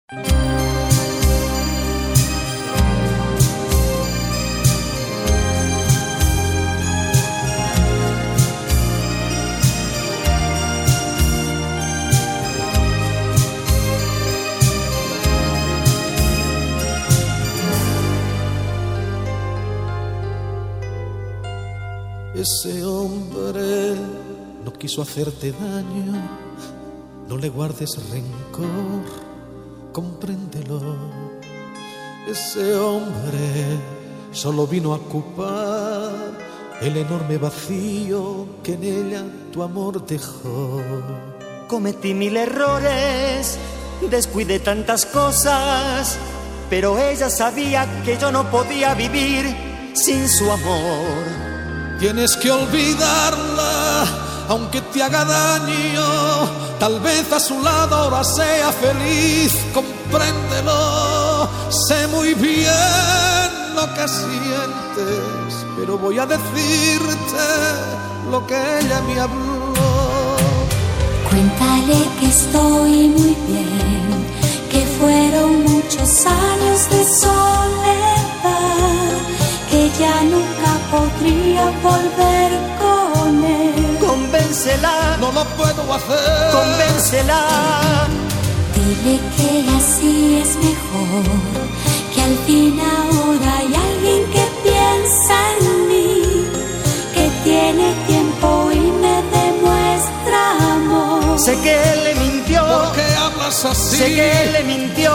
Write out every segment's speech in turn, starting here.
Ese hombre no quiso hacerte daño, no le guardes rencor, compréndelo. Ese hombre solo vino a ocupar el enorme vacío que en ella tu amor dejó. Cometí 1000 errores, descuidé tantas cosas, pero ella sabía que yo no podía vivir sin su amor. Tienes que olvidarla, aunque te haga daño. Tal vez a su lado ahora sea feliz, compréndelo. Sé muy bien lo que sientes, pero voy a decirte lo que ella me habló. Cuéntale que estoy muy bien, que fueron muchos años de soledad, que ya nunca podría volver con él. Convéncela, no lo puedo hacer. Convéncela. Dile que así es mejor, que al fin ahora hay alguien que piensa en mí, que tiene tiempo y me demuestra amor. Sé que él le mintió. ¿Por qué hablas así? Sé que él le mintió.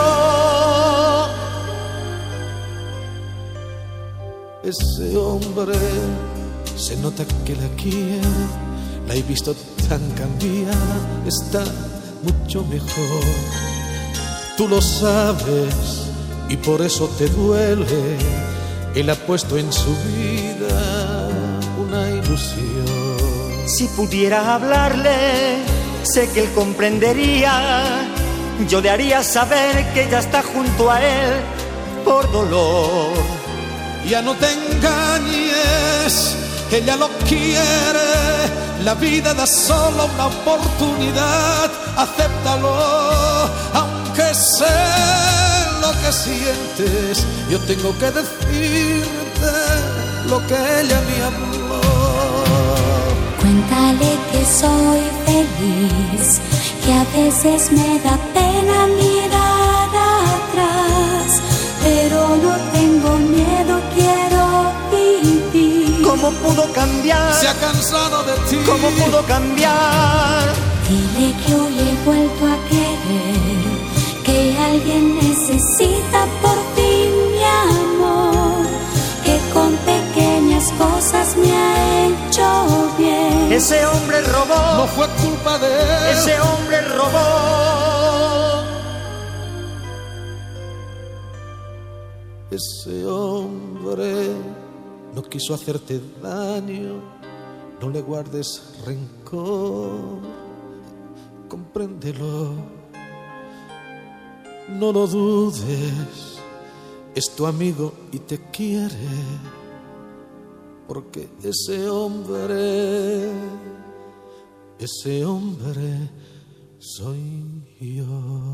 Ese hombre se nota que la quiere, la he visto tan cambiada, está mucho mejor. Tú lo sabes y por eso te duele. Él ha puesto en su vida una ilusión. Si pudiera hablarle, sé que él comprendería. Yo le haría saber que ella está junto a él por dolor. Ya no te engañes, ella lo quiere. La vida da solo una oportunidad, acéptalo. Aunque sé lo que sientes, yo tengo que decirte lo que ella me habló. Cuéntale que soy feliz, que a veces me da pena mirar atrás, pero no tengo miedo, quiero vivir. ¿Cómo pudo cambiar? Se ha cansado de ti. ¿Cómo pudo cambiar? Dile que hoy he vuelto a querer, que alguien necesita por fin mi amor, que con pequeñas cosas me ha hecho bien. Ese hombre robó. No fue culpa de él. Ese hombre robó. Ese hombre no quiso hacerte daño, no le guardes rencor, compréndelo, no lo dudes, es tu amigo y te quiere, porque ese hombre soy yo.